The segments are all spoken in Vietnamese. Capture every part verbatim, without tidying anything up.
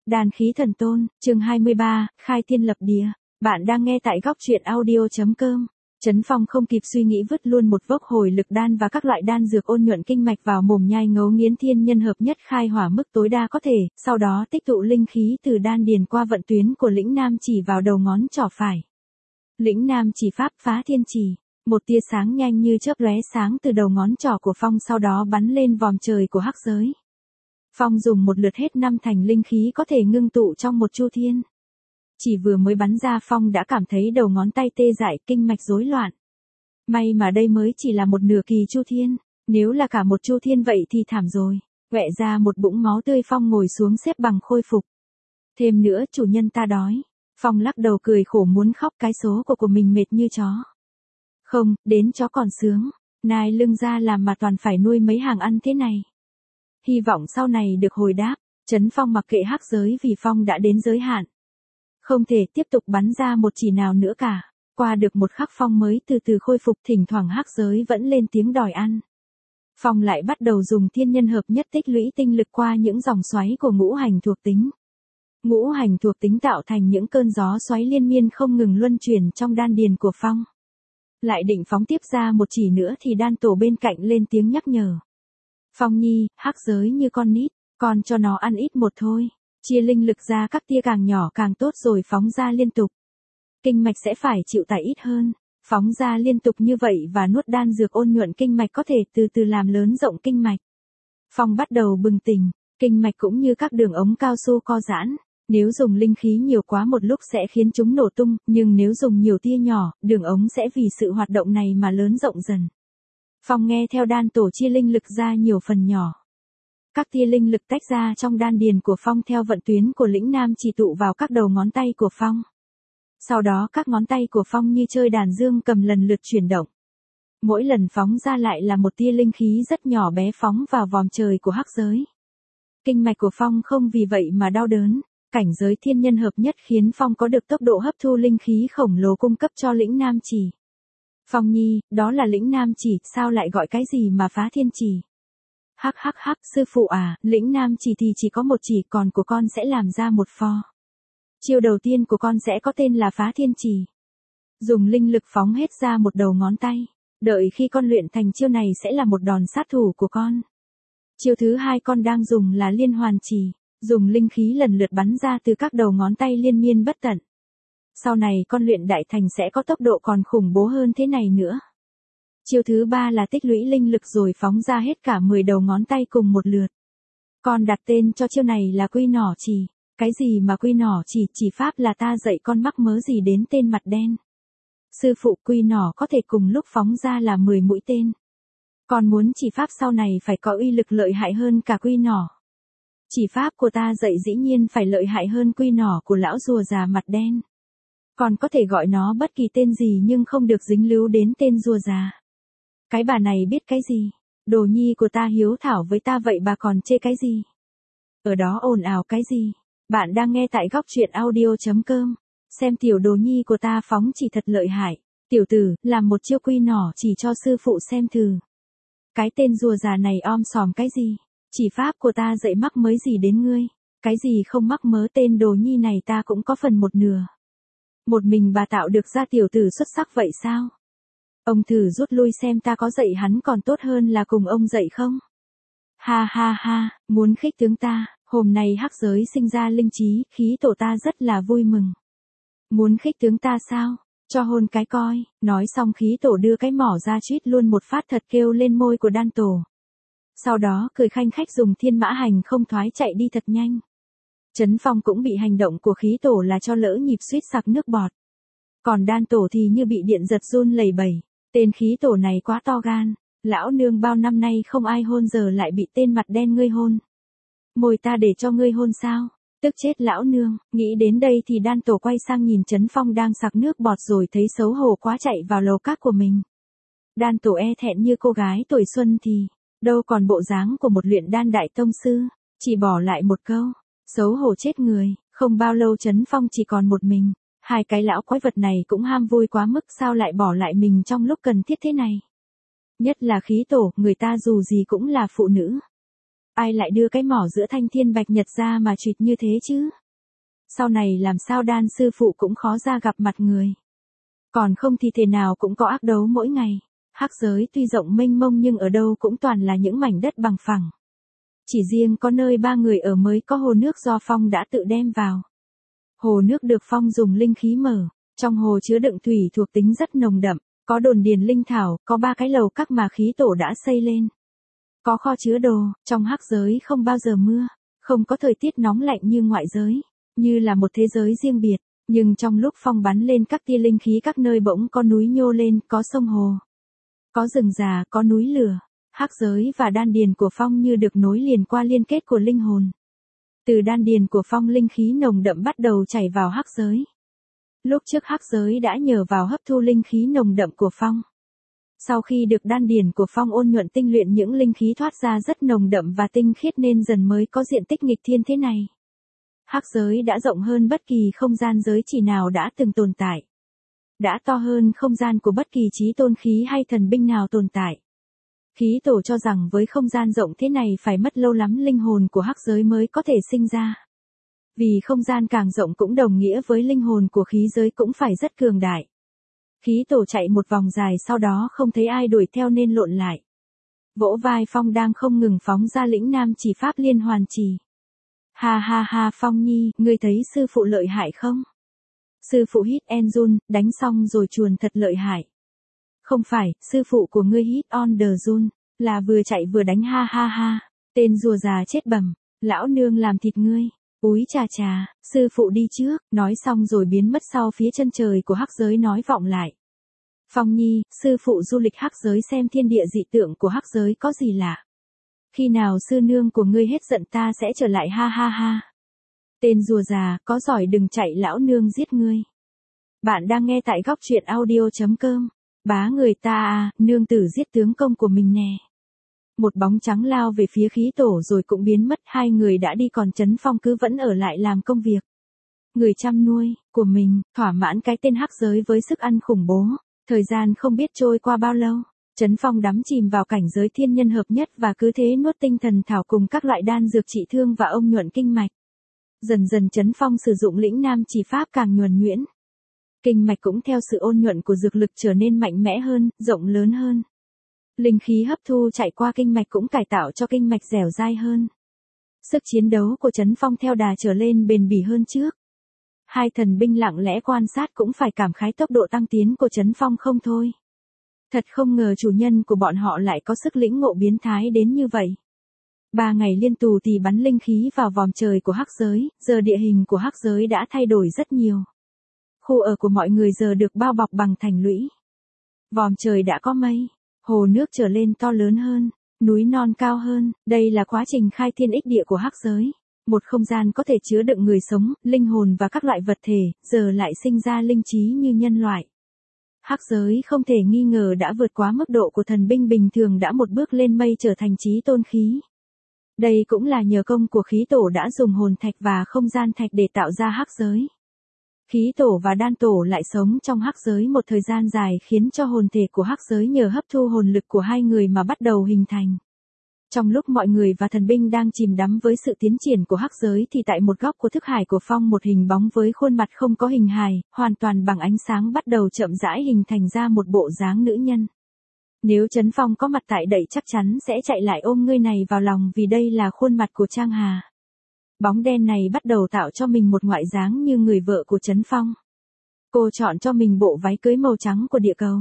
Đan khí thần tôn, chương hai mươi ba, khai thiên lập địa. Bạn đang nghe tại góc truyện audio chấm com. Trấn Phong không kịp suy nghĩ vứt luôn một vốc hồi lực đan và các loại đan dược ôn nhuận kinh mạch vào mồm nhai ngấu nghiến thiên nhân hợp nhất khai hỏa mức tối đa có thể, sau đó tích tụ linh khí từ đan điền qua vận tuyến của lĩnh nam chỉ vào đầu ngón trỏ phải. Lĩnh nam chỉ pháp phá thiên chỉ, một tia sáng nhanh như chớp lóe sáng từ đầu ngón trỏ của Phong sau đó bắn lên vòm trời của hắc giới. Phong dùng một lượt hết năm thành linh khí có thể ngưng tụ trong một chu thiên. Chỉ vừa mới bắn ra Phong đã cảm thấy đầu ngón tay tê dại, kinh mạch rối loạn. May mà đây mới chỉ là một nửa kỳ chu thiên, nếu là cả một chu thiên vậy thì thảm rồi. Quẹ ra một bụng máu tươi Phong ngồi xuống xếp bằng khôi phục. Thêm nữa chủ nhân ta đói. Phong lắc đầu cười khổ muốn khóc, cái số của của mình mệt như chó. Không, đến chó còn sướng. Nai lưng ra làm mà toàn phải nuôi mấy hàng ăn thế này. Hy vọng sau này được hồi đáp. Trấn Phong mặc kệ hắc giới vì Phong đã đến giới hạn. Không thể tiếp tục bắn ra một chỉ nào nữa cả. Qua được một khắc Phong mới từ từ khôi phục, thỉnh thoảng hắc giới vẫn lên tiếng đòi ăn. Phong lại bắt đầu dùng thiên nhân hợp nhất tích lũy tinh lực qua những dòng xoáy của ngũ hành thuộc tính. Ngũ hành thuộc tính tạo thành những cơn gió xoáy liên miên không ngừng luân chuyển trong đan điền của Phong. Lại định phóng tiếp ra một chỉ nữa thì đan tổ bên cạnh lên tiếng nhắc nhở. Phong nhi, hắc giới như con nít, con cho nó ăn ít một thôi. Chia linh lực ra các tia càng nhỏ càng tốt rồi phóng ra liên tục. Kinh mạch sẽ phải chịu tải ít hơn. Phóng ra liên tục như vậy và nuốt đan dược ôn nhuận kinh mạch có thể từ từ làm lớn rộng kinh mạch. Phong bắt đầu bừng tỉnh, kinh mạch cũng như các đường ống cao su co giãn. Nếu dùng linh khí nhiều quá một lúc sẽ khiến chúng nổ tung, nhưng nếu dùng nhiều tia nhỏ, đường ống sẽ vì sự hoạt động này mà lớn rộng dần. Phong nghe theo đan tổ chia linh lực ra nhiều phần nhỏ. Các tia linh lực tách ra trong đan điền của Phong theo vận tuyến của lĩnh nam chỉ tụ vào các đầu ngón tay của Phong. Sau đó các ngón tay của Phong như chơi đàn dương cầm lần lượt chuyển động. Mỗi lần phóng ra lại là một tia linh khí rất nhỏ bé phóng vào vòm trời của hắc giới. Kinh mạch của Phong không vì vậy mà đau đớn. Cảnh giới thiên nhân hợp nhất khiến Phong có được tốc độ hấp thu linh khí khổng lồ cung cấp cho lĩnh nam chỉ. Phong nhi, đó là lĩnh nam chỉ, sao lại gọi cái gì mà phá thiên chỉ? Hắc hắc hắc, sư phụ à, lĩnh nam chỉ thì chỉ có một chỉ, còn của con sẽ làm ra một pho. Chiêu đầu tiên của con sẽ có tên là phá thiên chỉ. Dùng linh lực phóng hết ra một đầu ngón tay. Đợi khi con luyện thành chiêu này sẽ là một đòn sát thủ của con. Chiêu thứ hai con đang dùng là liên hoàn chỉ. Dùng linh khí lần lượt bắn ra từ các đầu ngón tay liên miên bất tận. Sau này con luyện đại thành sẽ có tốc độ còn khủng bố hơn thế này nữa. Chiêu thứ ba là tích lũy linh lực rồi phóng ra hết cả mười đầu ngón tay cùng một lượt. Con đặt tên cho chiêu này là quy nỏ chỉ. Cái gì mà quy nỏ chỉ, chỉ pháp là ta dạy con mắc mớ gì đến tên mặt đen. Sư phụ, quy nỏ có thể cùng lúc phóng ra là mười mũi tên. Con muốn chỉ pháp sau này phải có uy lực lợi hại hơn cả quy nỏ. Chỉ pháp của ta dạy dĩ nhiên phải lợi hại hơn quy nỏ của lão rùa già mặt đen. Còn có thể gọi nó bất kỳ tên gì nhưng không được dính líu đến tên rùa già. Cái bà này biết cái gì? Đồ nhi của ta hiếu thảo với ta vậy bà còn chê cái gì? Ở đó ồn ào cái gì? Bạn đang nghe tại góc truyện audio chấm com. Xem tiểu đồ nhi của ta phóng chỉ thật lợi hại. Tiểu tử, làm một chiêu quy nỏ chỉ cho sư phụ xem thử. Cái tên rùa già này om sòm cái gì? Chỉ pháp của ta dạy mắc mới gì đến ngươi. Cái gì không mắc mớ tên đồ nhi này ta cũng có phần một nửa. Một mình bà tạo được ra tiểu tử xuất sắc vậy sao? Ông thử rút lui xem ta có dạy hắn còn tốt hơn là cùng ông dạy không? Ha ha ha, muốn khích tướng ta, hôm nay hắc giới sinh ra linh trí, khí tổ ta rất là vui mừng. Muốn khích tướng ta sao? Cho hôn cái coi, nói xong khí tổ đưa cái mỏ ra chuýt luôn một phát thật kêu lên môi của đan tổ. Sau đó cười khanh khách dùng thiên mã hành không thoái chạy đi thật nhanh. Trấn Phong cũng bị hành động của khí tổ là cho lỡ nhịp suýt sặc nước bọt. Còn đan tổ thì như bị điện giật run lẩy bẩy. Tên khí tổ này quá to gan. Lão nương bao năm nay không ai hôn giờ lại bị tên mặt đen ngươi hôn. Môi ta để cho ngươi hôn sao? Tức chết lão nương. Nghĩ đến đây thì đan tổ quay sang nhìn Trấn Phong đang sặc nước bọt rồi thấy xấu hổ quá chạy vào lầu các của mình. Đan tổ e thẹn như cô gái tuổi xuân thì đâu còn bộ dáng của một luyện đan đại tông sư, chỉ bỏ lại một câu, xấu hổ chết người. Không bao lâu Trấn Phong chỉ còn một mình, hai cái lão quái vật này cũng ham vui quá mức sao lại bỏ lại mình trong lúc cần thiết thế này. Nhất là khí tổ, người ta dù gì cũng là phụ nữ. ai lại đưa cái mỏ giữa thanh thiên bạch nhật ra mà trụt như thế chứ? Sau này làm sao đan sư phụ cũng khó ra gặp mặt người. Còn không thì thể nào cũng có ác đấu mỗi ngày. Hắc giới tuy rộng mênh mông nhưng ở đâu cũng toàn là những mảnh đất bằng phẳng. Chỉ riêng có nơi ba người ở mới có hồ nước do Phong đã tự đem vào. Hồ nước được Phong dùng linh khí mở, trong hồ chứa đựng thủy thuộc tính rất nồng đậm, có đồn điền linh thảo, có ba cái lầu các mà khí tổ đã xây lên. Có kho chứa đồ, trong hắc giới không bao giờ mưa, không có thời tiết nóng lạnh như ngoại giới, như là một thế giới riêng biệt, nhưng trong lúc Phong bắn lên các tia linh khí các nơi bỗng có núi nhô lên, có sông hồ, có rừng già, có núi lửa. Hắc giới và đan điền của Phong như được nối liền qua liên kết của linh hồn. Từ đan điền của Phong linh khí nồng đậm bắt đầu chảy vào hắc giới. Lúc trước hắc giới đã nhờ vào hấp thu linh khí nồng đậm của Phong. Sau khi được đan điền của Phong ôn nhuận tinh luyện những linh khí thoát ra rất nồng đậm và tinh khiết nên dần mới có diện tích nghịch thiên thế này. Hắc giới đã rộng hơn bất kỳ không gian giới chỉ nào đã từng tồn tại. Đã to hơn không gian của bất kỳ chí tôn khí hay thần binh nào tồn tại. Khí tổ cho rằng với không gian rộng thế này phải mất lâu lắm linh hồn của hắc giới mới có thể sinh ra. Vì không gian càng rộng cũng đồng nghĩa với linh hồn của khí giới cũng phải rất cường đại. Khí tổ chạy một vòng dài sau đó không thấy ai đuổi theo nên lộn lại. Vỗ vai Phong đang không ngừng phóng ra lĩnh nam chỉ pháp liên hoàn trì. Ha ha ha Phong nhi, ngươi thấy sư phụ lợi hại không? Sư phụ hít en run, đánh xong rồi chuồn thật lợi hại. Không phải, sư phụ của ngươi hit on the run, là vừa chạy vừa đánh ha ha ha, tên rùa già chết bầm, lão nương làm thịt ngươi, úi chà chà, sư phụ đi trước, nói xong rồi biến mất sau phía chân trời của hắc giới nói vọng lại. Phong nhi, sư phụ du lịch hắc giới xem thiên địa dị tượng của hắc giới có gì lạ. Khi nào sư nương của ngươi hết giận ta sẽ trở lại ha ha ha. Tên rùa già, có giỏi đừng chạy lão nương giết ngươi. Bạn đang nghe tại góc truyện audio chấm com. Bá người ta à, nương tử giết tướng công của mình nè. Một bóng trắng lao về phía khí tổ rồi cũng biến mất, hai người đã đi còn Trấn Phong cứ vẫn ở lại làm công việc. Người chăm nuôi, của mình, thỏa mãn cái tên hắc giới với sức ăn khủng bố. Thời gian không biết trôi qua bao lâu, Trấn Phong đắm chìm vào cảnh giới thiên nhân hợp nhất và cứ thế nuốt tinh thần thảo cùng các loại đan dược trị thương và ông nhuận kinh mạch. Dần dần Trấn Phong sử dụng lĩnh nam chỉ pháp càng nhuần nhuyễn. Kinh mạch cũng theo sự ôn nhuận của dược lực trở nên mạnh mẽ hơn, rộng lớn hơn. Linh khí hấp thu chạy qua kinh mạch cũng cải tạo cho kinh mạch dẻo dai hơn. Sức chiến đấu của Trấn Phong theo đà trở lên bền bỉ hơn trước. Hai thần binh lặng lẽ quan sát cũng phải cảm khái tốc độ tăng tiến của Trấn Phong không thôi. Thật không ngờ chủ nhân của bọn họ lại có sức lĩnh ngộ biến thái đến như vậy. Ba ngày liên tù thì bắn linh khí vào vòm trời của hắc giới, giờ địa hình của hắc giới đã thay đổi rất nhiều. Khu ở của mọi người giờ được bao bọc bằng thành lũy. Vòm trời đã có mây, hồ nước trở lên to lớn hơn, núi non cao hơn, đây là quá trình khai thiên ích địa của hắc giới. Một không gian có thể chứa đựng người sống, linh hồn và các loại vật thể, giờ lại sinh ra linh trí như nhân loại. Hắc giới không thể nghi ngờ đã vượt quá mức độ của thần binh bình thường đã một bước lên mây trở thành chí tôn khí. Đây cũng là nhờ công của khí tổ đã dùng hồn thạch và không gian thạch để tạo ra hắc giới. Khí tổ và đan tổ lại sống trong hắc giới một thời gian dài khiến cho hồn thể của hắc giới nhờ hấp thu hồn lực của hai người mà bắt đầu hình thành. Trong lúc mọi người và thần binh đang chìm đắm với sự tiến triển của hắc giới thì tại một góc của thức hải của Phong một hình bóng với khuôn mặt không có hình hài, hoàn toàn bằng ánh sáng bắt đầu chậm rãi hình thành ra một bộ dáng nữ nhân. Nếu Trấn Phong có mặt tại đây chắc chắn sẽ chạy lại ôm người này vào lòng vì đây là khuôn mặt của Trang Hà. Bóng đen này bắt đầu tạo cho mình một ngoại dáng như người vợ của Trấn Phong. Cô chọn cho mình bộ váy cưới màu trắng của địa cầu.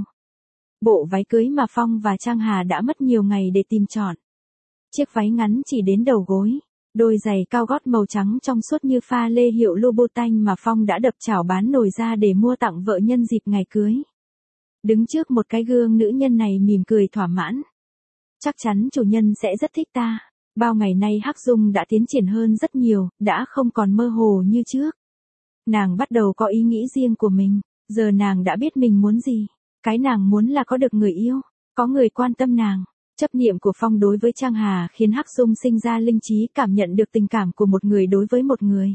Bộ váy cưới mà Phong và Trang Hà đã mất nhiều ngày để tìm chọn. Chiếc váy ngắn chỉ đến đầu gối, đôi giày cao gót màu trắng trong suốt như pha lê hiệu Louboutin mà Phong đã đập chảo bán nổi ra để mua tặng vợ nhân dịp ngày cưới. Đứng trước một cái gương nữ nhân này mỉm cười thỏa mãn. Chắc chắn chủ nhân sẽ rất thích ta. Bao ngày nay Hắc Dung đã tiến triển hơn rất nhiều, đã không còn mơ hồ như trước. Nàng bắt đầu có ý nghĩ riêng của mình, giờ nàng đã biết mình muốn gì. Cái nàng muốn là có được người yêu, có người quan tâm nàng. Chấp niệm của Phong đối với Trang Hà khiến Hắc Dung sinh ra linh trí cảm nhận được tình cảm của một người đối với một người.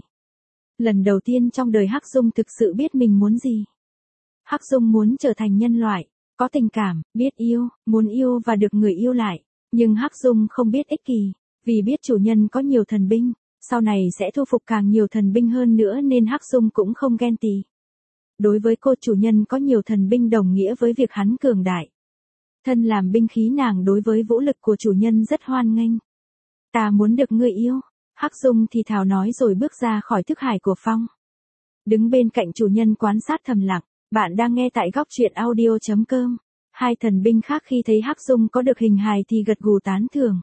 Lần đầu tiên trong đời Hắc Dung thực sự biết mình muốn gì. Hắc Dung muốn trở thành nhân loại, có tình cảm, biết yêu, muốn yêu và được người yêu lại. Nhưng Hắc Dung không biết ích kỷ. Vì biết chủ nhân có nhiều thần binh, sau này sẽ thu phục càng nhiều thần binh hơn nữa nên Hắc Dung cũng không ghen tị. Đối với cô chủ nhân có nhiều thần binh đồng nghĩa với việc hắn cường đại. Thân làm binh khí nàng đối với vũ lực của chủ nhân rất hoan nghênh. Ta muốn được ngươi yêu. Hắc Dung thì thào nói rồi bước ra khỏi thức hải của Phong. Đứng bên cạnh chủ nhân quan sát thầm lặng, bạn đang nghe tại góc truyện audio chấm com. Hai thần binh khác khi thấy Hắc Dung có được hình hài thì gật gù tán thưởng.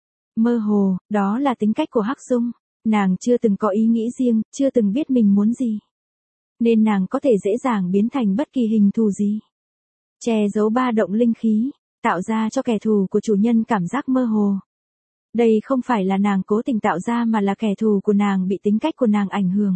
Mơ hồ, đó là tính cách của Hắc Dung. Nàng chưa từng có ý nghĩ riêng, chưa từng biết mình muốn gì. Nên nàng có thể dễ dàng biến thành bất kỳ hình thù gì. Che giấu ba động linh khí, tạo ra cho kẻ thù của chủ nhân cảm giác mơ hồ. Đây không phải là nàng cố tình tạo ra mà là kẻ thù của nàng bị tính cách của nàng ảnh hưởng.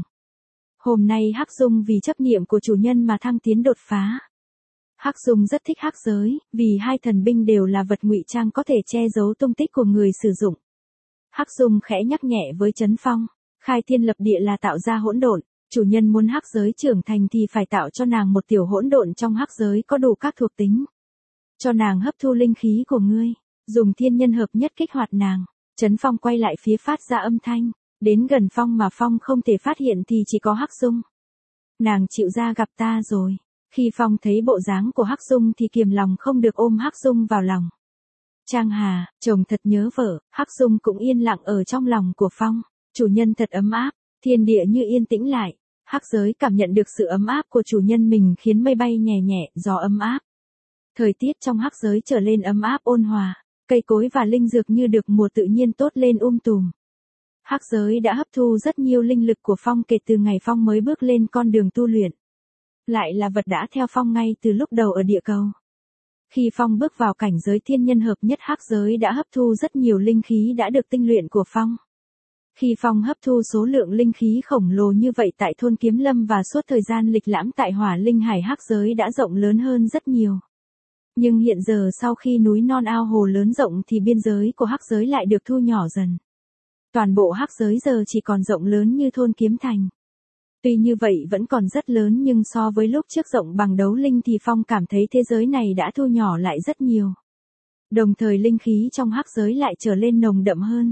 Hôm nay Hắc Dung vì chấp niệm của chủ nhân mà thăng tiến đột phá. Hắc Dung rất thích hắc giới, vì hai thần binh đều là vật ngụy trang có thể che giấu tung tích của người sử dụng. Hắc Dung khẽ nhắc nhẹ với Trấn Phong, khai thiên lập địa là tạo ra hỗn độn, chủ nhân muốn hắc giới trưởng thành thì phải tạo cho nàng một tiểu hỗn độn trong hắc giới có đủ các thuộc tính. Cho nàng hấp thu linh khí của ngươi, dùng thiên nhân hợp nhất kích hoạt nàng. Trấn Phong quay lại phía phát ra âm thanh, đến gần Phong mà Phong không thể phát hiện thì chỉ có Hắc Dung. Nàng chịu ra gặp ta rồi. Khi Phong thấy bộ dáng của Hắc Dung thì kiềm lòng không được ôm Hắc Dung vào lòng. Trang Hà, chồng thật nhớ vợ, Hắc Dung cũng yên lặng ở trong lòng của Phong. Chủ nhân thật ấm áp, thiên địa như yên tĩnh lại. Hắc giới cảm nhận được sự ấm áp của chủ nhân mình khiến mây bay nhẹ nhẹ, gió ấm áp. Thời tiết trong hắc giới trở lên ấm áp ôn hòa, cây cối và linh dược như được mùa tự nhiên tốt lên um tùm. Hắc giới đã hấp thu rất nhiều linh lực của Phong kể từ ngày Phong mới bước lên con đường tu luyện. Lại là vật đã theo Phong ngay từ lúc đầu ở địa cầu. Khi Phong bước vào cảnh giới thiên nhân hợp nhất hắc giới đã hấp thu rất nhiều linh khí đã được tinh luyện của Phong. Khi Phong hấp thu số lượng linh khí khổng lồ như vậy tại thôn Kiếm Lâm và suốt thời gian lịch lãm tại Hỏa Linh Hải hắc giới đã rộng lớn hơn rất nhiều. Nhưng hiện giờ sau khi núi non ao hồ lớn rộng thì biên giới của hắc giới lại được thu nhỏ dần. Toàn bộ hắc giới giờ chỉ còn rộng lớn như thôn Kiếm Thành. Tuy như vậy vẫn còn rất lớn nhưng so với lúc trước rộng bằng đấu linh thì Phong cảm thấy thế giới này đã thu nhỏ lại rất nhiều. Đồng thời linh khí trong hắc giới lại trở lên nồng đậm hơn.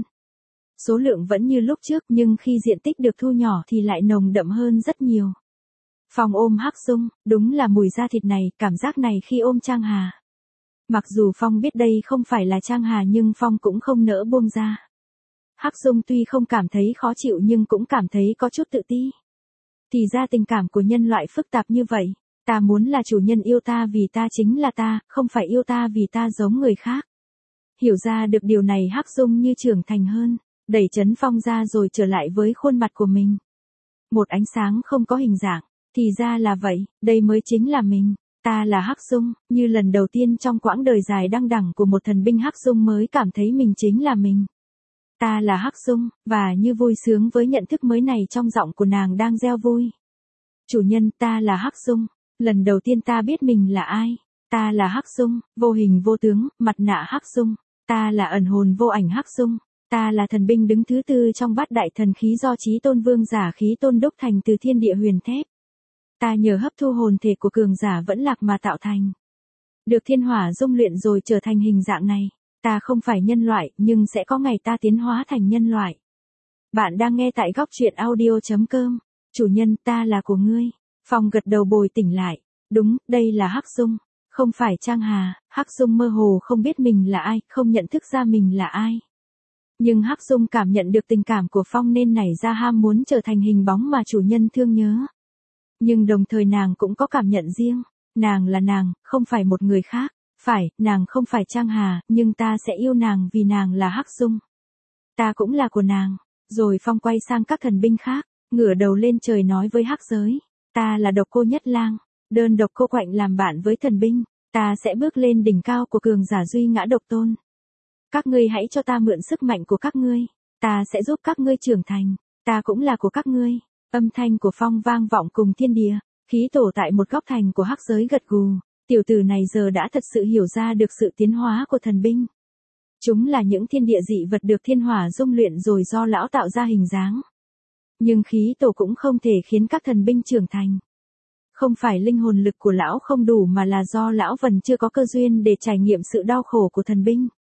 Số lượng vẫn như lúc trước nhưng khi diện tích được thu nhỏ thì lại nồng đậm hơn rất nhiều. Phong ôm Hắc Dung, đúng là mùi da thịt này, cảm giác này khi ôm Trang Hà. Mặc dù Phong biết đây không phải là Trang Hà nhưng Phong cũng không nỡ buông ra. Hắc Dung tuy không cảm thấy khó chịu nhưng cũng cảm thấy có chút tự ti. Thì ra tình cảm của nhân loại phức tạp như vậy, ta muốn là chủ nhân yêu ta vì ta chính là ta, không phải yêu ta vì ta giống người khác. Hiểu ra được điều này Hắc Dung như trưởng thành hơn, đẩy Trấn Phong ra rồi trở lại với khuôn mặt của mình. Một ánh sáng không có hình dạng, thì ra là vậy, đây mới chính là mình. Ta là Hắc Dung, như lần đầu tiên trong quãng đời dài đăng đẳng của một thần binh Hắc Dung mới cảm thấy mình chính là mình. Ta là Hắc Dung, và như vui sướng với nhận thức mới này trong giọng của nàng đang reo vui. Chủ nhân, ta là Hắc Dung, lần đầu tiên ta biết mình là ai. Ta là Hắc Dung, vô hình vô tướng, mặt nạ Hắc Dung. Ta là ẩn hồn vô ảnh Hắc Dung. Ta là thần binh đứng thứ tư trong bát đại thần khí do Chí Tôn Vương giả khí tôn đúc thành từ thiên địa huyền thép. Ta nhờ hấp thu hồn thể của cường giả vẫn lạc mà tạo thành. Được thiên hỏa dung luyện rồi trở thành hình dạng này. Ta không phải nhân loại, nhưng sẽ có ngày ta tiến hóa thành nhân loại. Bạn đang nghe tại góc truyện audio chấm com. Chủ nhân, ta là của ngươi. Phong gật đầu bồi tỉnh lại. Đúng, đây là Hắc Dung. Không phải Trang Hà. Hắc Dung mơ hồ không biết mình là ai, không nhận thức ra mình là ai. Nhưng Hắc Dung cảm nhận được tình cảm của Phong nên nảy ra ham muốn trở thành hình bóng mà chủ nhân thương nhớ. Nhưng đồng thời nàng cũng có cảm nhận riêng. Nàng là nàng, không phải một người khác. Phải, nàng không phải Trang Hà, nhưng ta sẽ yêu nàng vì nàng là Hắc Dung. Ta cũng là của nàng. Rồi Phong quay sang các thần binh khác, ngửa đầu lên trời nói với hắc giới. Ta là Độc Cô Nhất Lang, đơn độc cô quạnh làm bạn với thần binh. Ta sẽ bước lên đỉnh cao của cường giả duy ngã độc tôn. Các ngươi hãy cho ta mượn sức mạnh của các ngươi. Ta sẽ giúp các ngươi trưởng thành. Ta cũng là của các ngươi. Âm thanh của Phong vang vọng cùng thiên địa. Khí tổ tại một góc thành của hắc giới gật gù. Tiểu tử này giờ đã thật sự hiểu ra được sự tiến hóa của thần binh. Chúng là những thiên địa dị vật được thiên hỏa dung luyện rồi do lão tạo ra hình dáng. Nhưng khí tổ cũng không thể khiến các thần binh trưởng thành. Không phải linh hồn lực của lão không đủ mà là do lão vẫn chưa có cơ duyên để trải nghiệm sự đau khổ của thần binh.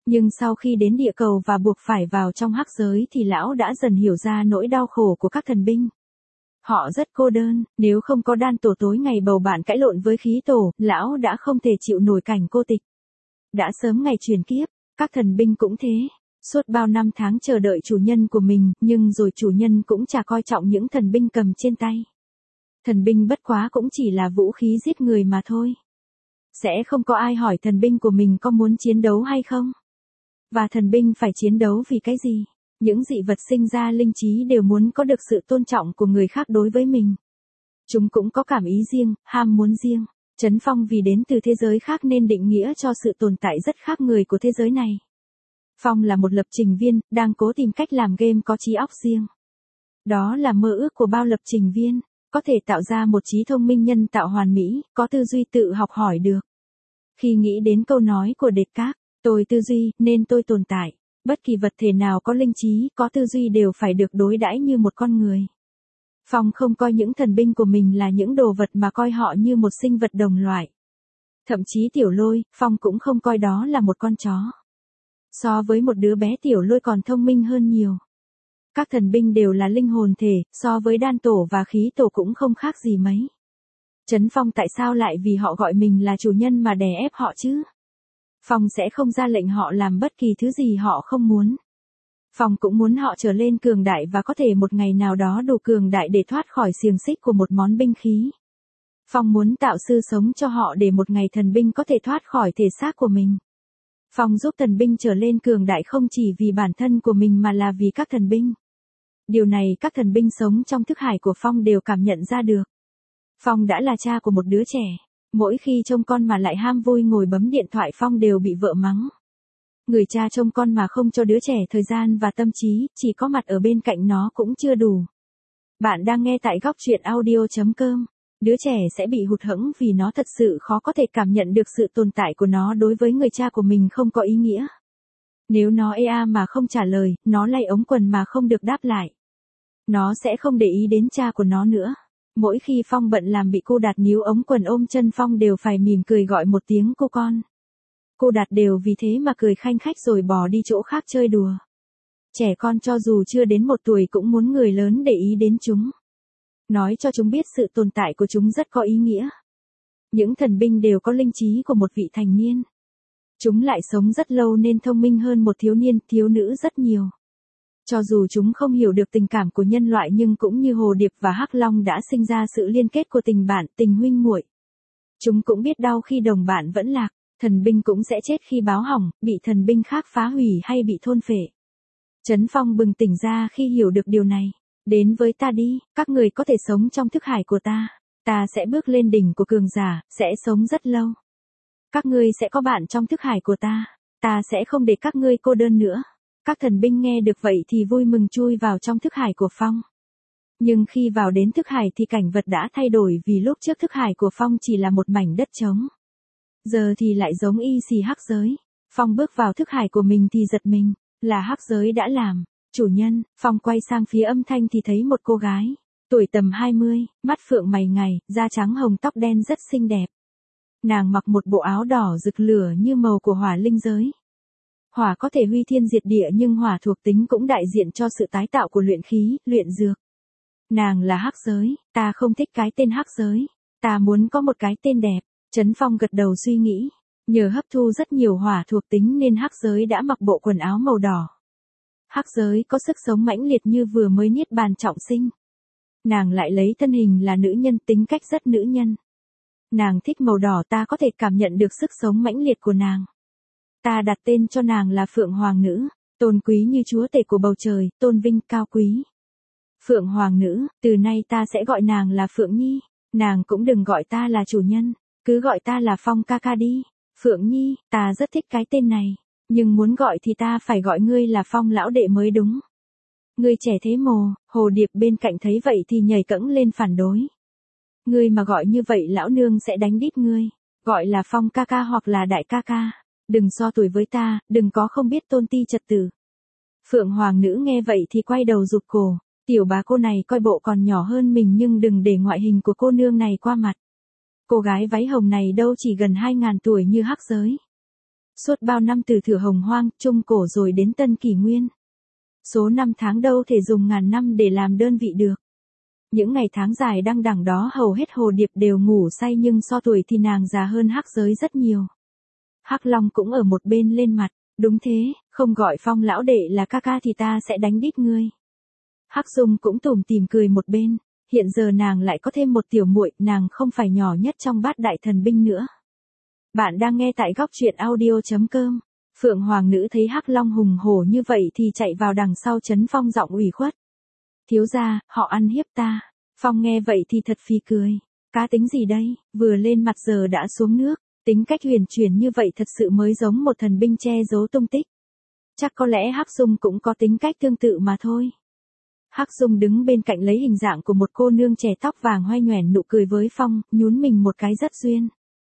Nhưng sau khi đến địa cầu và buộc phải vào trong hắc giới thì lão đã dần hiểu ra nỗi đau khổ của các thần binh. Họ rất cô đơn, nếu không có đan tổ tối ngày bầu bạn cãi lộn với khí tổ, lão đã không thể chịu nổi cảnh cô tịch. Đã sớm ngày chuyển kiếp, các thần binh cũng thế. Suốt bao năm tháng chờ đợi chủ nhân của mình, nhưng rồi chủ nhân cũng chả coi trọng những thần binh cầm trên tay. Thần binh bất quá cũng chỉ là vũ khí giết người mà thôi. Sẽ không có ai hỏi thần binh của mình có muốn chiến đấu hay không. Và thần binh phải chiến đấu vì cái gì? Những dị vật sinh ra linh trí đều muốn có được sự tôn trọng của người khác đối với mình. Chúng cũng có cảm ý riêng, ham muốn riêng. Trấn Phong vì đến từ thế giới khác nên định nghĩa cho sự tồn tại rất khác người của thế giới này. Phong là một lập trình viên, đang cố tìm cách làm game có trí óc riêng. Đó là mơ ước của bao lập trình viên, có thể tạo ra một trí thông minh nhân tạo hoàn mỹ, có tư duy tự học hỏi được. Khi nghĩ đến câu nói của Descartes, tôi tư duy, nên tôi tồn tại. Bất kỳ vật thể nào có linh trí, có tư duy đều phải được đối đãi như một con người. Phong không coi những thần binh của mình là những đồ vật mà coi họ như một sinh vật đồng loại. Thậm chí Tiểu Lôi, Phong cũng không coi đó là một con chó. So với một đứa bé Tiểu Lôi còn thông minh hơn nhiều. Các thần binh đều là linh hồn thể, so với đan tổ và khí tổ cũng không khác gì mấy. Trấn Phong tại sao lại vì họ gọi mình là chủ nhân mà đè ép họ chứ? Phong sẽ không ra lệnh họ làm bất kỳ thứ gì họ không muốn. Phong cũng muốn họ trở lên cường đại và có thể một ngày nào đó đủ cường đại để thoát khỏi xiềng xích của một món binh khí. Phong muốn tạo sư sống cho họ để một ngày thần binh có thể thoát khỏi thể xác của mình. Phong giúp thần binh trở lên cường đại không chỉ vì bản thân của mình mà là vì các thần binh. Điều này các thần binh sống trong thức hải của Phong đều cảm nhận ra được. Phong đã là cha của một đứa trẻ. Mỗi khi trông con mà lại ham vui ngồi bấm điện thoại Phong đều bị vợ mắng. Người cha trông con mà không cho đứa trẻ thời gian và tâm trí, chỉ có mặt ở bên cạnh nó cũng chưa đủ. Bạn đang nghe tại góc truyện audio chấm com. Đứa trẻ sẽ bị hụt hẫng vì nó thật sự khó có thể cảm nhận được sự tồn tại của nó đối với người cha của mình không có ý nghĩa. Nếu nó ê a mà không trả lời, nó lay ống quần mà không được đáp lại. Nó sẽ không để ý đến cha của nó nữa. Mỗi khi Phong bận làm bị cô Đạt níu ống quần ôm chân Phong đều phải mỉm cười gọi một tiếng cô con. Cô Đạt đều vì thế mà cười khanh khách rồi bỏ đi chỗ khác chơi đùa. Trẻ con cho dù chưa đến một tuổi cũng muốn người lớn để ý đến chúng. Nói cho chúng biết sự tồn tại của chúng rất có ý nghĩa. Những thần binh đều có linh trí của một vị thành niên. Chúng lại sống rất lâu nên thông minh hơn một thiếu niên, thiếu nữ rất nhiều. Cho dù chúng không hiểu được tình cảm của nhân loại nhưng cũng như Hồ Điệp và Hắc Long đã sinh ra sự liên kết của tình bạn, tình huynh muội. Chúng cũng biết đau khi đồng bạn vẫn lạc, thần binh cũng sẽ chết khi báo hỏng, bị thần binh khác phá hủy hay bị thôn phệ. Trấn Phong bừng tỉnh ra khi hiểu được điều này. Đến với ta đi, các người có thể sống trong thức hải của ta. Ta sẽ bước lên đỉnh của cường giả, sẽ sống rất lâu. Các ngươi sẽ có bạn trong thức hải của ta. Ta sẽ không để các ngươi cô đơn nữa. Các thần binh nghe được vậy thì vui mừng chui vào trong thức hải của Phong. Nhưng khi vào đến thức hải thì cảnh vật đã thay đổi vì lúc trước thức hải của Phong chỉ là một mảnh đất trống. Giờ thì lại giống y xì hắc giới. Phong bước vào thức hải của mình thì giật mình, là hắc giới đã làm. Chủ nhân, Phong quay sang phía âm thanh thì thấy một cô gái. Tuổi tầm hai mươi, mắt phượng mày ngài, da trắng hồng tóc đen rất xinh đẹp. Nàng mặc một bộ áo đỏ rực lửa như màu của hỏa linh giới. Hỏa có thể huy thiên diệt địa nhưng hỏa thuộc tính cũng đại diện cho sự tái tạo của luyện khí, luyện dược. Nàng là hắc giới, ta không thích cái tên hắc giới. Ta muốn có một cái tên đẹp. Trấn Phong gật đầu suy nghĩ. Nhờ hấp thu rất nhiều hỏa thuộc tính nên hắc giới đã mặc bộ quần áo màu đỏ. Hắc giới có sức sống mãnh liệt như vừa mới niết bàn trọng sinh. Nàng lại lấy thân hình là nữ nhân, tính cách rất nữ nhân. Nàng thích màu đỏ, ta có thể cảm nhận được sức sống mãnh liệt của nàng. Ta đặt tên cho nàng là Phượng Hoàng Nữ, tôn quý như chúa tể của bầu trời, tôn vinh cao quý. Phượng Hoàng Nữ, từ nay ta sẽ gọi nàng là Phượng Nhi, nàng cũng đừng gọi ta là chủ nhân, cứ gọi ta là Phong ca ca đi. Phượng Nhi, ta rất thích cái tên này, nhưng muốn gọi thì ta phải gọi ngươi là Phong lão đệ mới đúng. Ngươi trẻ thế mồ, Hồ Điệp bên cạnh thấy vậy thì nhảy cẫng lên phản đối. Ngươi mà gọi như vậy lão nương sẽ đánh đít ngươi, gọi là Phong ca ca hoặc là đại ca ca. Đừng so tuổi với ta, đừng có không biết tôn ti trật tự. Phượng Hoàng Nữ nghe vậy thì quay đầu rụt cổ, tiểu bá cô này coi bộ còn nhỏ hơn mình nhưng đừng để ngoại hình của cô nương này qua mặt. Cô gái váy hồng này đâu chỉ gần hai ngàn tuổi như hắc giới. Suốt bao năm từ Thửa Hồng Hoang, Trung Cổ rồi đến Tân Kỷ Nguyên. Số năm tháng đâu thể dùng ngàn năm để làm đơn vị được. Những ngày tháng dài đăng đẳng đó hầu hết hồ điệp đều ngủ say nhưng so tuổi thì nàng già hơn Hắc Giới rất nhiều. Hắc Long cũng ở một bên lên mặt, đúng thế, không gọi Phong lão đệ là ca ca thì ta sẽ đánh đít ngươi. Hắc Dung cũng tủm tỉm cười một bên, hiện giờ nàng lại có thêm một tiểu muội, nàng không phải nhỏ nhất trong bát đại thần binh nữa. Bạn đang nghe tại góc truyện audio chấm com. Phượng Hoàng nữ thấy Hắc Long hùng hổ như vậy thì chạy vào đằng sau trấn Phong giọng ủy khuất. Thiếu gia, họ ăn hiếp ta. Phong nghe vậy thì thật phì cười. Cá tính gì đây, vừa lên mặt giờ đã xuống nước, tính cách huyền chuyển như vậy thật sự mới giống một thần binh che giấu tung tích. Chắc có lẽ Hắc Dung cũng có tính cách tương tự mà thôi. Hắc Dung đứng bên cạnh lấy hình dạng của một cô nương trẻ tóc vàng hoay nhoẻn nụ cười với Phong, nhún mình một cái rất duyên.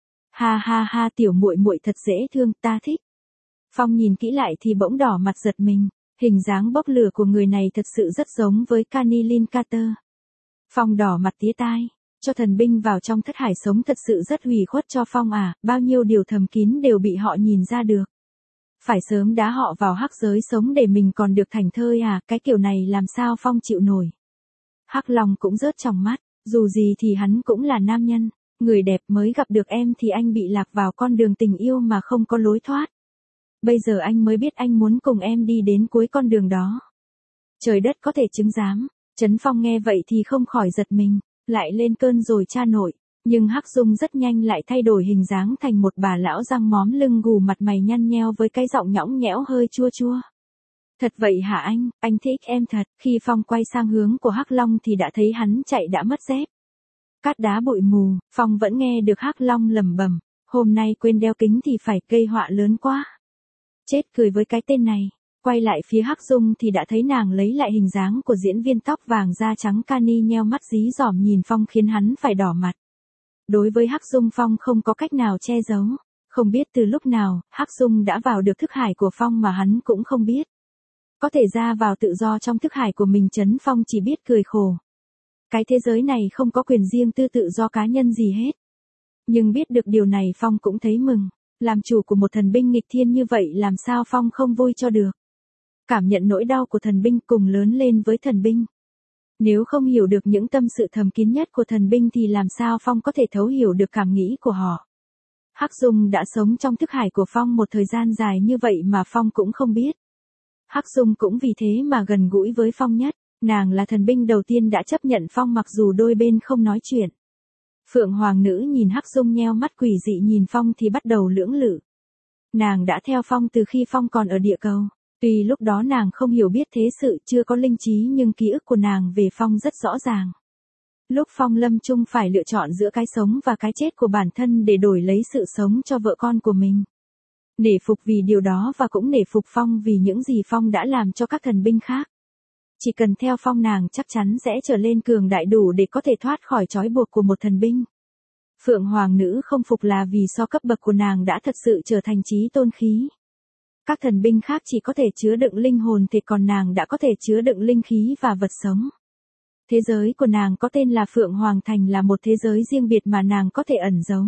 Ha ha ha, tiểu muội muội thật dễ thương, ta thích. Phong nhìn kỹ lại thì bỗng đỏ mặt giật mình, hình dáng bốc lửa của người này thật sự rất giống với Canilin Carter. Phong đỏ mặt tía tai, cho thần binh vào trong thất hải sống thật sự rất hủy khuất cho Phong à, bao nhiêu điều thầm kín đều bị họ nhìn ra được. Phải sớm đá họ vào Hắc Giới sống để mình còn được thảnh thơi à, cái kiểu này làm sao Phong chịu nổi. Hắc Long cũng rớt trong mắt, dù gì thì hắn cũng là nam nhân, người đẹp mới gặp được em thì anh bị lạc vào con đường tình yêu mà không có lối thoát. Bây giờ anh mới biết anh muốn cùng em đi đến cuối con đường đó. Trời đất có thể chứng giám, Trấn Phong nghe vậy thì không khỏi giật mình, lại lên cơn rồi cha nội. Nhưng Hắc Dung rất nhanh lại thay đổi hình dáng thành một bà lão răng móm lưng gù mặt mày nhăn nheo với cái giọng nhõng nhẽo hơi chua chua. Thật vậy hả anh, anh thích em thật. Khi Phong quay sang hướng của Hắc Long thì đã thấy hắn chạy đã mất dép. Cát đá bụi mù, Phong vẫn nghe được Hắc Long lẩm bẩm, hôm nay quên đeo kính thì phải gây họa lớn quá. Chết cười với cái tên này. Quay lại phía Hắc Dung thì đã thấy nàng lấy lại hình dáng của diễn viên tóc vàng da trắng Cani nheo mắt dí dỏm nhìn Phong khiến hắn phải đỏ mặt. Đối với Hắc Dung Phong không có cách nào che giấu, không biết từ lúc nào, Hắc Dung đã vào được thức hải của Phong mà hắn cũng không biết. Có thể ra vào tự do trong thức hải của mình Trấn Phong chỉ biết cười khổ. Cái thế giới này không có quyền riêng tư tự do cá nhân gì hết. Nhưng biết được điều này Phong cũng thấy mừng, làm chủ của một thần binh nghịch thiên như vậy làm sao Phong không vui cho được. Cảm nhận nỗi đau của thần binh cùng lớn lên với thần binh. Nếu không hiểu được những tâm sự thầm kín nhất của thần binh thì làm sao Phong có thể thấu hiểu được cảm nghĩ của họ. Hắc Dung đã sống trong thức hải của Phong một thời gian dài như vậy mà Phong cũng không biết. Hắc Dung cũng vì thế mà gần gũi với Phong nhất, nàng là thần binh đầu tiên đã chấp nhận Phong mặc dù đôi bên không nói chuyện. Phượng Hoàng nữ nhìn Hắc Dung nheo mắt quỷ dị nhìn Phong thì bắt đầu lưỡng lự. Nàng đã theo Phong từ khi Phong còn ở địa cầu. Tuy lúc đó nàng không hiểu biết thế sự chưa có linh trí nhưng ký ức của nàng về Phong rất rõ ràng. Lúc Phong lâm chung phải lựa chọn giữa cái sống và cái chết của bản thân để đổi lấy sự sống cho vợ con của mình. Nể phục vì điều đó và cũng nể phục Phong vì những gì Phong đã làm cho các thần binh khác. Chỉ cần theo Phong nàng chắc chắn sẽ trở lên cường đại đủ để có thể thoát khỏi trói buộc của một thần binh. Phượng Hoàng nữ không phục là vì so cấp bậc của nàng đã thật sự trở thành chí tôn khí. Các thần binh khác chỉ có thể chứa đựng linh hồn thì còn nàng đã có thể chứa đựng linh khí và vật sống. Thế giới của nàng có tên là Phượng Hoàng Thành là một thế giới riêng biệt mà nàng có thể ẩn giấu.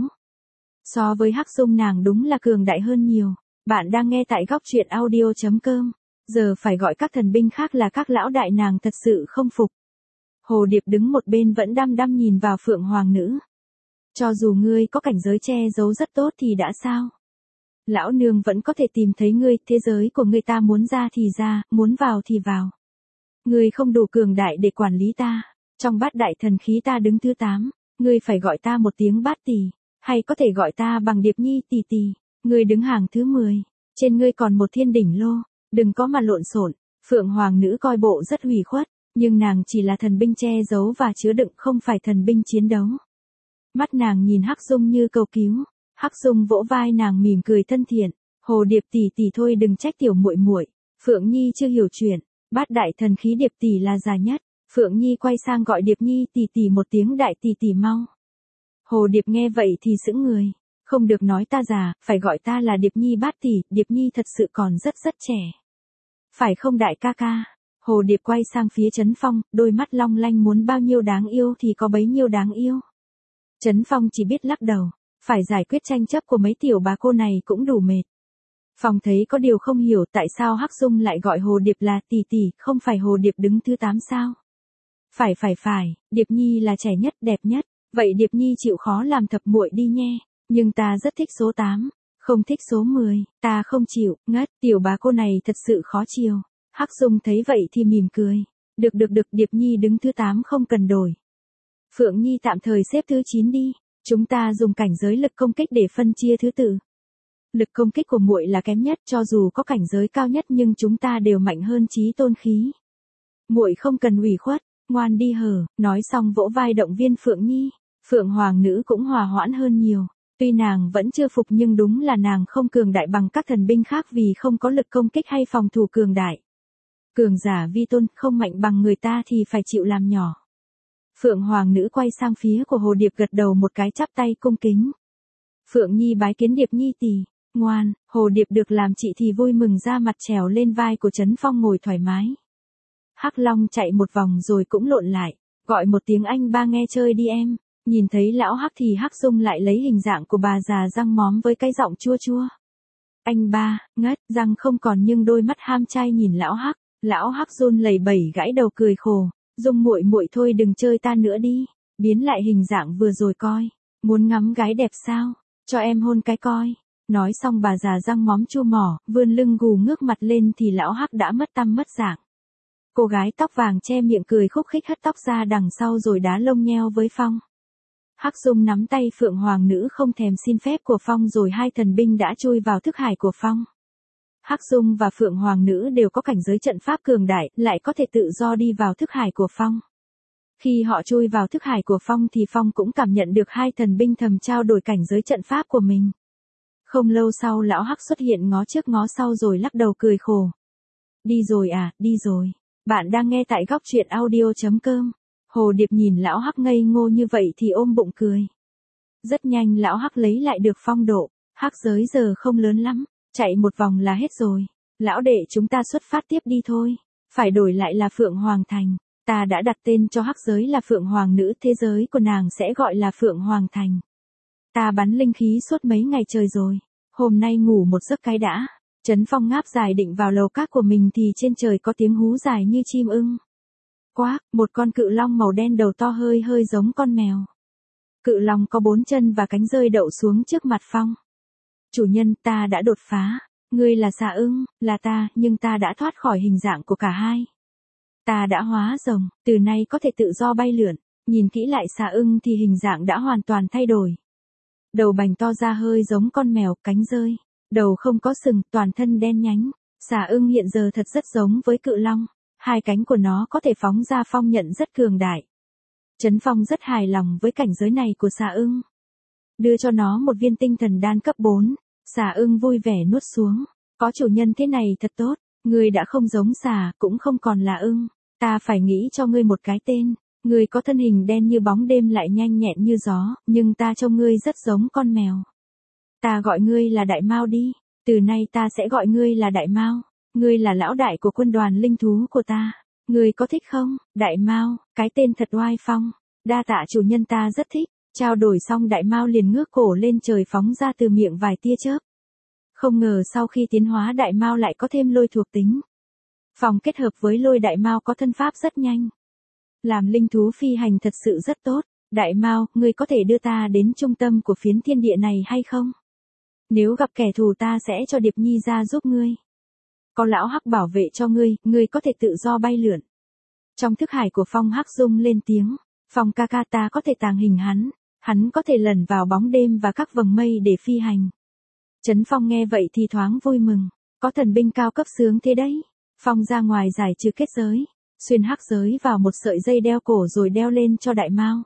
So với Hắc Dung nàng đúng là cường đại hơn nhiều. Bạn đang nghe tại góc truyện audio chấm com. Giờ phải gọi các thần binh khác là các lão đại nàng thật sự không phục. Hồ Điệp đứng một bên vẫn đăm đăm nhìn vào Phượng Hoàng nữ. Cho dù ngươi có cảnh giới che giấu rất tốt thì đã sao? Lão nương vẫn có thể tìm thấy ngươi, thế giới của ngươi ta muốn ra thì ra, muốn vào thì vào. Ngươi không đủ cường đại để quản lý ta. Trong bát đại thần khí ta đứng thứ tám, ngươi phải gọi ta một tiếng bát tỷ, hay có thể gọi ta bằng Điệp Nhi tỷ tỷ. Ngươi đứng hàng thứ mười, trên ngươi còn một thiên đỉnh lô, đừng có mà lộn xộn. Phượng Hoàng nữ coi bộ rất hủy khuất, nhưng nàng chỉ là thần binh che giấu và chứa đựng không phải thần binh chiến đấu. Mắt nàng nhìn Hắc Dung như cầu cứu. Hắc Dung vỗ vai nàng mỉm cười thân thiện, Hồ Điệp tỷ tỷ thôi đừng trách tiểu muội muội, Phượng Nhi chưa hiểu chuyện, bát đại thần khí Điệp tỷ là già nhất. Phượng Nhi quay sang gọi Điệp Nhi tỷ tỷ một tiếng đại tỷ tỷ mau. Hồ Điệp nghe vậy thì sững người, không được nói ta già, phải gọi ta là Điệp Nhi bát tỷ, Điệp Nhi thật sự còn rất rất trẻ. Phải không đại ca ca? Hồ Điệp quay sang phía Trấn Phong, đôi mắt long lanh muốn bao nhiêu đáng yêu thì có bấy nhiêu đáng yêu. Trấn Phong chỉ biết lắc đầu. Phải giải quyết tranh chấp của mấy tiểu bà cô này cũng đủ mệt. Phong thấy có điều không hiểu tại sao Hắc Dung lại gọi Hồ Điệp là tỷ tỷ, không phải Hồ Điệp đứng thứ tám sao? Phải phải phải, Điệp Nhi là trẻ nhất, đẹp nhất, vậy Điệp Nhi chịu khó làm thập muội đi nhé, nhưng ta rất thích số tám, không thích số mười, ta không chịu, ngất, tiểu bá cô này thật sự khó chiều. Hắc Dung thấy vậy thì mỉm cười, được được được, Điệp Nhi đứng thứ tám không cần đổi. Phượng Nhi tạm thời xếp thứ chín đi, chúng ta dùng cảnh giới lực công kích để phân chia thứ tự. Lực công kích của muội là kém nhất, cho dù có cảnh giới cao nhất nhưng chúng ta đều mạnh hơn chí tôn khí. Muội không cần ủy khuất, ngoan đi hờ, nói xong vỗ vai động viên Phượng Nhi. Phượng Hoàng nữ cũng hòa hoãn hơn nhiều, tuy nàng vẫn chưa phục nhưng đúng là nàng không cường đại bằng các thần binh khác vì không có lực công kích hay phòng thủ cường đại. Cường giả vi tôn không mạnh bằng người ta thì phải chịu làm nhỏ. Phượng Hoàng nữ quay sang phía của Hồ Điệp gật đầu một cái chắp tay cung kính. Phượng Nhi bái kiến Điệp Nhi tỷ. Ngoan, Hồ Điệp được làm chị thì vui mừng ra mặt trèo lên vai của Trấn Phong ngồi thoải mái. Hắc Long chạy một vòng rồi cũng lộn lại, gọi một tiếng anh ba nghe chơi đi em. Nhìn thấy lão Hắc thì Hắc Dung lại lấy hình dạng của bà già răng móm với cái giọng chua chua. Anh ba, ngất, răng không còn nhưng đôi mắt ham trai nhìn lão Hắc, lão Hắc run lẩy bẩy gãi đầu cười khổ, Dung muội muội thôi đừng chơi ta nữa đi, biến lại hình dạng vừa rồi coi, muốn ngắm gái đẹp sao, cho em hôn cái coi. Nói xong bà già răng móm chua mỏ, vươn lưng gù ngước mặt lên thì lão Hắc đã mất tăm mất dạng. Cô gái tóc vàng che miệng cười khúc khích hất tóc ra đằng sau rồi đá lông nheo với Phong. Hắc Dung nắm tay Phượng Hoàng nữ không thèm xin phép của Phong rồi hai thần binh đã chui vào thức hải của Phong. Hắc Dung và Phượng Hoàng nữ đều có cảnh giới trận pháp cường đại, lại có thể tự do đi vào thức hải của Phong. Khi họ chui vào thức hải của Phong thì Phong cũng cảm nhận được hai thần binh thầm trao đổi cảnh giới trận pháp của mình. Không lâu sau lão Hắc xuất hiện ngó trước ngó sau rồi lắc đầu cười khổ. Đi rồi à, đi rồi. Bạn đang nghe tại góc truyện audio chấm com. Hồ Điệp nhìn lão Hắc ngây ngô như vậy thì ôm bụng cười. Rất nhanh lão Hắc lấy lại được phong độ, Hắc giới giờ không lớn lắm, chạy một vòng là hết rồi. Lão đệ chúng ta xuất phát tiếp đi thôi, phải đổi lại là Phượng Hoàng Thành, ta đã đặt tên cho Hắc giới là Phượng Hoàng nữ, thế giới của nàng sẽ gọi là Phượng Hoàng Thành. Ta bắn linh khí suốt mấy ngày trời rồi, hôm nay ngủ một giấc cái đã. Trấn Phong ngáp dài định vào lầu các của mình thì trên trời có tiếng hú dài như chim ưng. Quác, một con cự long màu đen đầu to hơi hơi giống con mèo. Cự long có bốn chân và cánh rơi đậu xuống trước mặt Phong. Chủ nhân, ta đã đột phá. Ngươi là xà ưng, là ta, nhưng ta đã thoát khỏi hình dạng của cả hai. Ta đã hóa rồng, từ nay có thể tự do bay lượn. Nhìn kỹ lại xà ưng thì hình dạng đã hoàn toàn thay đổi. Đầu bành to ra hơi giống con mèo, cánh rơi. Đầu không có sừng, toàn thân đen nhánh. Xà ưng hiện giờ thật rất giống với cự long. Hai cánh của nó có thể phóng ra phong nhận rất cường đại. Trấn Phong rất hài lòng với cảnh giới này của xà ưng. Đưa cho nó một viên tinh thần đan cấp bốn. Xà ưng vui vẻ nuốt xuống. Có chủ nhân thế này thật tốt. Ngươi đã không giống xà, cũng không còn là ưng. Ta phải nghĩ cho ngươi một cái tên. Ngươi có thân hình đen như bóng đêm lại nhanh nhẹn như gió, nhưng ta trông ngươi rất giống con mèo. Ta gọi ngươi là Đại Mao đi. Từ nay ta sẽ gọi ngươi là Đại Mao. Ngươi là lão đại của quân đoàn linh thú của ta. Ngươi có thích không? Đại Mao, cái tên thật oai phong. Đa tạ chủ nhân, ta rất thích. Trao đổi xong Đại Mao liền ngước cổ lên trời phóng ra từ miệng vài tia chớp. Không ngờ sau khi tiến hóa Đại Mao lại có thêm lôi thuộc tính. Phong kết hợp với lôi Đại Mao có thân pháp rất nhanh. Làm linh thú phi hành thật sự rất tốt. Đại Mao, ngươi có thể đưa ta đến trung tâm của phiến thiên địa này hay không? Nếu gặp kẻ thù ta sẽ cho Điệp Nhi ra giúp ngươi. Có lão Hắc bảo vệ cho ngươi, ngươi có thể tự do bay lượn. Trong thức hải của Phong, Hắc rung lên tiếng. Phong ca ca, ta có thể tàng hình hắn. Hắn có thể lẩn vào bóng đêm và các vầng mây để phi hành. Trấn Phong nghe vậy thì thoáng vui mừng. Có thần binh cao cấp sướng thế đấy. Phong ra ngoài giải trừ kết giới. Xuyên hắc giới vào một sợi dây đeo cổ rồi đeo lên cho Đại Mao.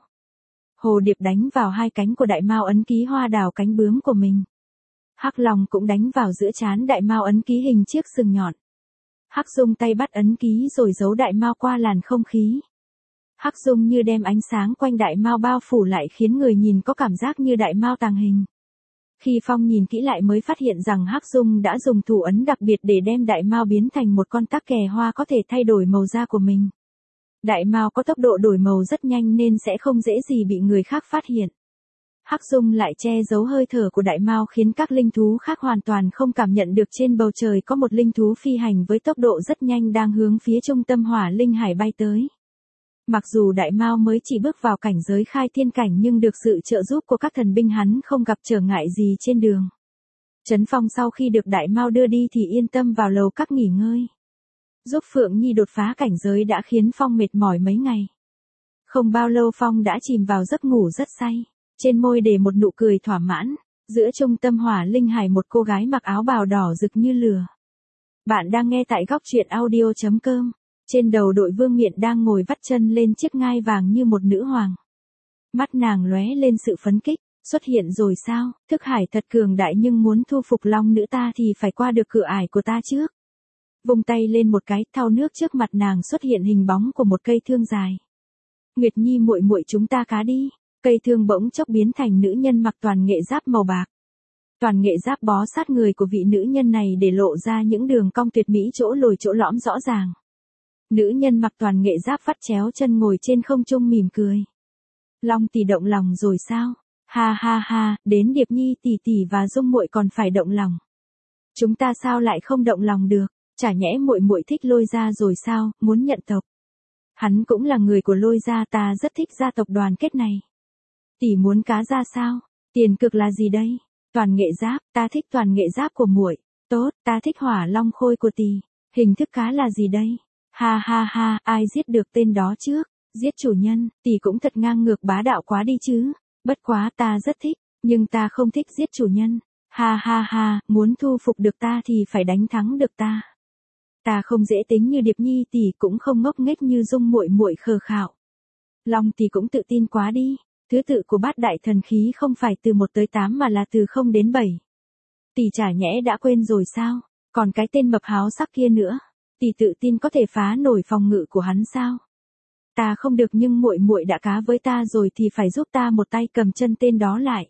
Hồ Điệp đánh vào hai cánh của Đại Mao ấn ký hoa đào cánh bướm của mình. Hắc Long cũng đánh vào giữa trán Đại Mao ấn ký hình chiếc sừng nhọn. Hắc Dung tay bắt ấn ký rồi giấu Đại Mao qua làn không khí. Hắc Dung như đem ánh sáng quanh Đại Mao bao phủ lại khiến người nhìn có cảm giác như Đại Mao tàng hình. Khi Phong nhìn kỹ lại mới phát hiện rằng Hắc Dung đã dùng thủ ấn đặc biệt để đem Đại Mao biến thành một con tắc kè hoa có thể thay đổi màu da của mình. Đại Mao có tốc độ đổi màu rất nhanh nên sẽ không dễ gì bị người khác phát hiện. Hắc dung lại che giấu hơi thở của đại mao khiến các linh thú khác hoàn toàn không cảm nhận được trên bầu trời có một linh thú phi hành với tốc độ rất nhanh đang hướng phía trung tâm hỏa linh hải bay tới. Mặc dù đại mao mới chỉ bước vào cảnh giới khai thiên cảnh nhưng được sự trợ giúp của các thần binh hắn không gặp trở ngại gì trên đường. Trấn Phong sau khi được đại mao đưa đi thì yên tâm vào lầu các nghỉ ngơi. Giúp Phượng Nhi đột phá cảnh giới đã khiến Phong mệt mỏi mấy ngày. Không bao lâu Phong đã chìm vào giấc ngủ rất say, trên môi để một nụ cười thỏa mãn. Giữa trung tâm hỏa linh hải một cô gái mặc áo bào đỏ rực như lửa. Bạn đang nghe tại góc truyện audio chấm com. Trên đầu đội vương miện đang ngồi vắt chân lên chiếc ngai vàng như một nữ hoàng. Mắt nàng lóe lên sự phấn kích, xuất hiện rồi sao, thức hải thật cường đại nhưng muốn thu phục long nữ ta thì phải qua được cửa ải của ta trước. Vung tay lên một cái, thau nước trước mặt nàng xuất hiện hình bóng của một cây thương dài. Nguyệt Nhi muội muội chúng ta cá đi. Cây thương bỗng chốc biến thành nữ nhân mặc toàn nghệ giáp màu bạc. Toàn nghệ giáp bó sát người của vị nữ nhân này để lộ ra những đường cong tuyệt mỹ chỗ lồi chỗ lõm rõ ràng. Nữ nhân mặc toàn nghệ giáp vắt chéo chân ngồi trên không trung mỉm cười. Long tỷ động lòng rồi sao? Ha ha ha, đến Điệp Nhi tỷ tỷ và Dung muội còn phải động lòng. Chúng ta sao lại không động lòng được? Chả nhẽ muội muội thích Lôi gia rồi sao, muốn nhận tộc. Hắn cũng là người của Lôi gia, ta rất thích gia tộc đoàn kết này. Tỷ muốn cá ra sao? Tiền cực là gì đây? Toàn nghệ giáp, ta thích toàn nghệ giáp của muội. Tốt, ta thích hỏa long khôi của tỷ. Hình thức cá là gì đây? Ha ha ha, ai giết được tên đó trước? Giết chủ nhân, tỷ cũng thật ngang ngược bá đạo quá đi chứ. Bất quá ta rất thích, nhưng ta không thích giết chủ nhân. Ha ha ha, muốn thu phục được ta thì phải đánh thắng được ta. Ta không dễ tính như Điệp Nhi tỷ cũng không ngốc nghếch như Dung muội muội khờ khạo. Long tỷ cũng tự tin quá đi. Thứ tự của bát đại thần khí không phải từ một tới tám mà là từ không đến bảy. Tỷ chả nhẽ đã quên rồi sao? Còn cái tên mập háo sắc kia nữa, tỷ tự tin có thể phá nổi phòng ngự của hắn sao? Ta không được nhưng muội muội đã cá với ta rồi thì phải giúp ta một tay cầm chân tên đó lại.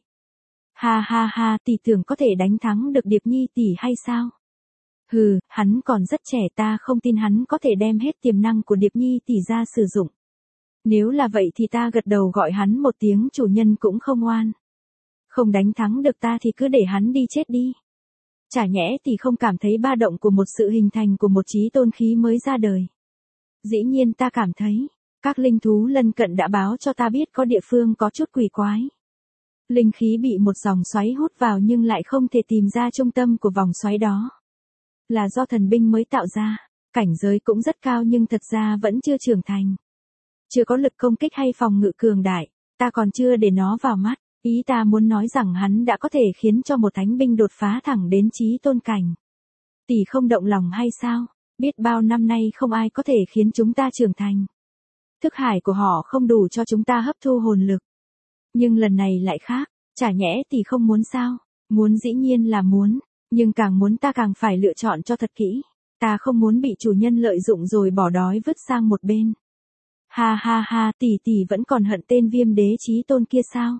Ha ha ha, tỷ tưởng có thể đánh thắng được Điệp Nhi tỷ hay sao? Hừ, hắn còn rất trẻ, ta không tin hắn có thể đem hết tiềm năng của Điệp Nhi tỷ ra sử dụng. Nếu là vậy thì ta gật đầu gọi hắn một tiếng chủ nhân cũng không oan. Không đánh thắng được ta thì cứ để hắn đi chết đi. Chả nhẽ thì không cảm thấy ba động của một sự hình thành của một chí tôn khí mới ra đời. Dĩ nhiên ta cảm thấy, các linh thú lân cận đã báo cho ta biết có địa phương có chút quỷ quái. Linh khí bị một dòng xoáy hút vào nhưng lại không thể tìm ra trung tâm của vòng xoáy đó. Là do thần binh mới tạo ra, cảnh giới cũng rất cao nhưng thật ra vẫn chưa trưởng thành. Chưa có lực công kích hay phòng ngự cường đại, ta còn chưa để nó vào mắt, ý ta muốn nói rằng hắn đã có thể khiến cho một thánh binh đột phá thẳng đến chí tôn cảnh. Tỷ không động lòng hay sao, biết bao năm nay không ai có thể khiến chúng ta trưởng thành. Thức hải của họ không đủ cho chúng ta hấp thu hồn lực. Nhưng lần này lại khác, chả nhẽ tỷ không muốn sao, muốn dĩ nhiên là muốn, nhưng càng muốn ta càng phải lựa chọn cho thật kỹ, ta không muốn bị chủ nhân lợi dụng rồi bỏ đói vứt sang một bên. Ha ha ha, tỷ tỷ vẫn còn hận tên Viêm Đế chí tôn kia sao?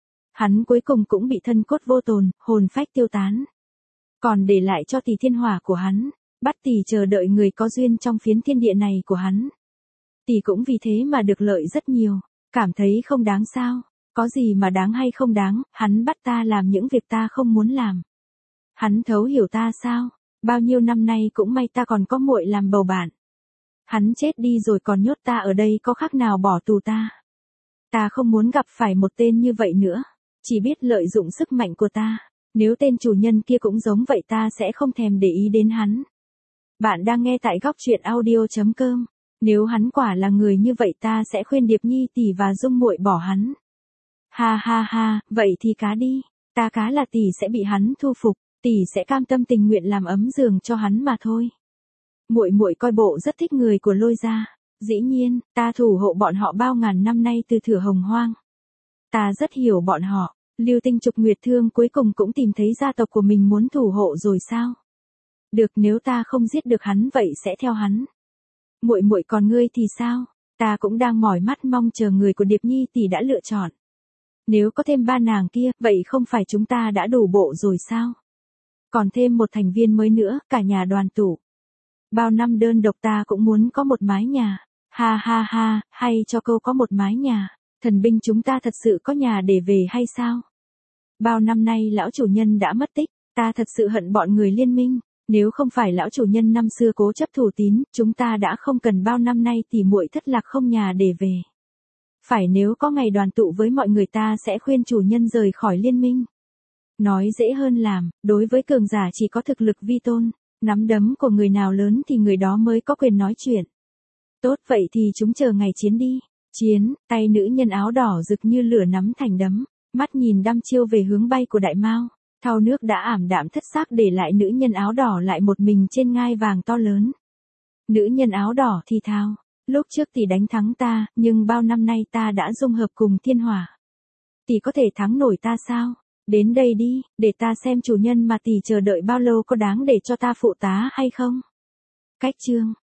Hắn cuối cùng cũng bị thân cốt vô tồn, hồn phách tiêu tán. Còn để lại cho tỷ thiên hỏa của hắn, bắt tỷ chờ đợi người có duyên trong phiến thiên địa này của hắn. Tỷ cũng vì thế mà được lợi rất nhiều, cảm thấy không đáng sao? Có gì mà đáng hay không đáng, hắn bắt ta làm những việc ta không muốn làm. Hắn thấu hiểu ta sao? Bao nhiêu năm nay cũng may ta còn có muội làm bầu bạn. Hắn chết đi rồi còn nhốt ta ở đây có khác nào bỏ tù ta. Ta không muốn gặp phải một tên như vậy nữa, chỉ biết lợi dụng sức mạnh của ta. Nếu tên chủ nhân kia cũng giống vậy ta sẽ không thèm để ý đến hắn. Bạn đang nghe tại góc truyện audio chấm com. Nếu hắn quả là người như vậy ta sẽ khuyên Điệp Nhi tỷ và Dung muội bỏ hắn. Ha ha ha, vậy thì cá đi, ta cá là tỷ sẽ bị hắn thu phục, tỷ sẽ cam tâm tình nguyện làm ấm giường cho hắn mà thôi. Muội muội coi bộ rất thích người của Lôi gia, dĩ nhiên, ta thủ hộ bọn họ bao ngàn năm nay từ thửa hồng hoang. Ta rất hiểu bọn họ, Lưu Tinh Trục Nguyệt Thương cuối cùng cũng tìm thấy gia tộc của mình muốn thủ hộ rồi sao? Được, nếu ta không giết được hắn vậy sẽ theo hắn. Muội muội còn ngươi thì sao? Ta cũng đang mỏi mắt mong chờ người của Điệp Nhi tỷ đã lựa chọn. Nếu có thêm ba nàng kia, vậy không phải chúng ta đã đủ bộ rồi sao? Còn thêm một thành viên mới nữa, cả nhà đoàn tụ. Bao năm đơn độc ta cũng muốn có một mái nhà. Ha ha ha, hay cho câu có một mái nhà. Thần binh chúng ta thật sự có nhà để về hay sao? Bao năm nay lão chủ nhân đã mất tích, ta thật sự hận bọn người liên minh. Nếu không phải lão chủ nhân năm xưa cố chấp thủ tín, chúng ta đã không cần bao năm nay tỉ muội thất lạc không nhà để về. Phải nếu có ngày đoàn tụ với mọi người ta sẽ khuyên chủ nhân rời khỏi liên minh. Nói dễ hơn làm, đối với cường giả chỉ có thực lực vi tôn, nắm đấm của người nào lớn thì người đó mới có quyền nói chuyện. Tốt vậy thì chúng chờ ngày chiến đi. Chiến, tay nữ nhân áo đỏ rực như lửa nắm thành đấm, mắt nhìn đăm chiêu về hướng bay của đại mao. Thau nước đã ảm đạm thất xác để lại nữ nhân áo đỏ lại một mình trên ngai vàng to lớn. Nữ nhân áo đỏ thì thào, lúc trước tỷ đánh thắng ta, nhưng bao năm nay ta đã dung hợp cùng thiên hỏa. Tỷ có thể thắng nổi ta sao? Đến đây đi, để ta xem chủ nhân mà tỷ chờ đợi bao lâu có đáng để cho ta phụ tá hay không? Cách chương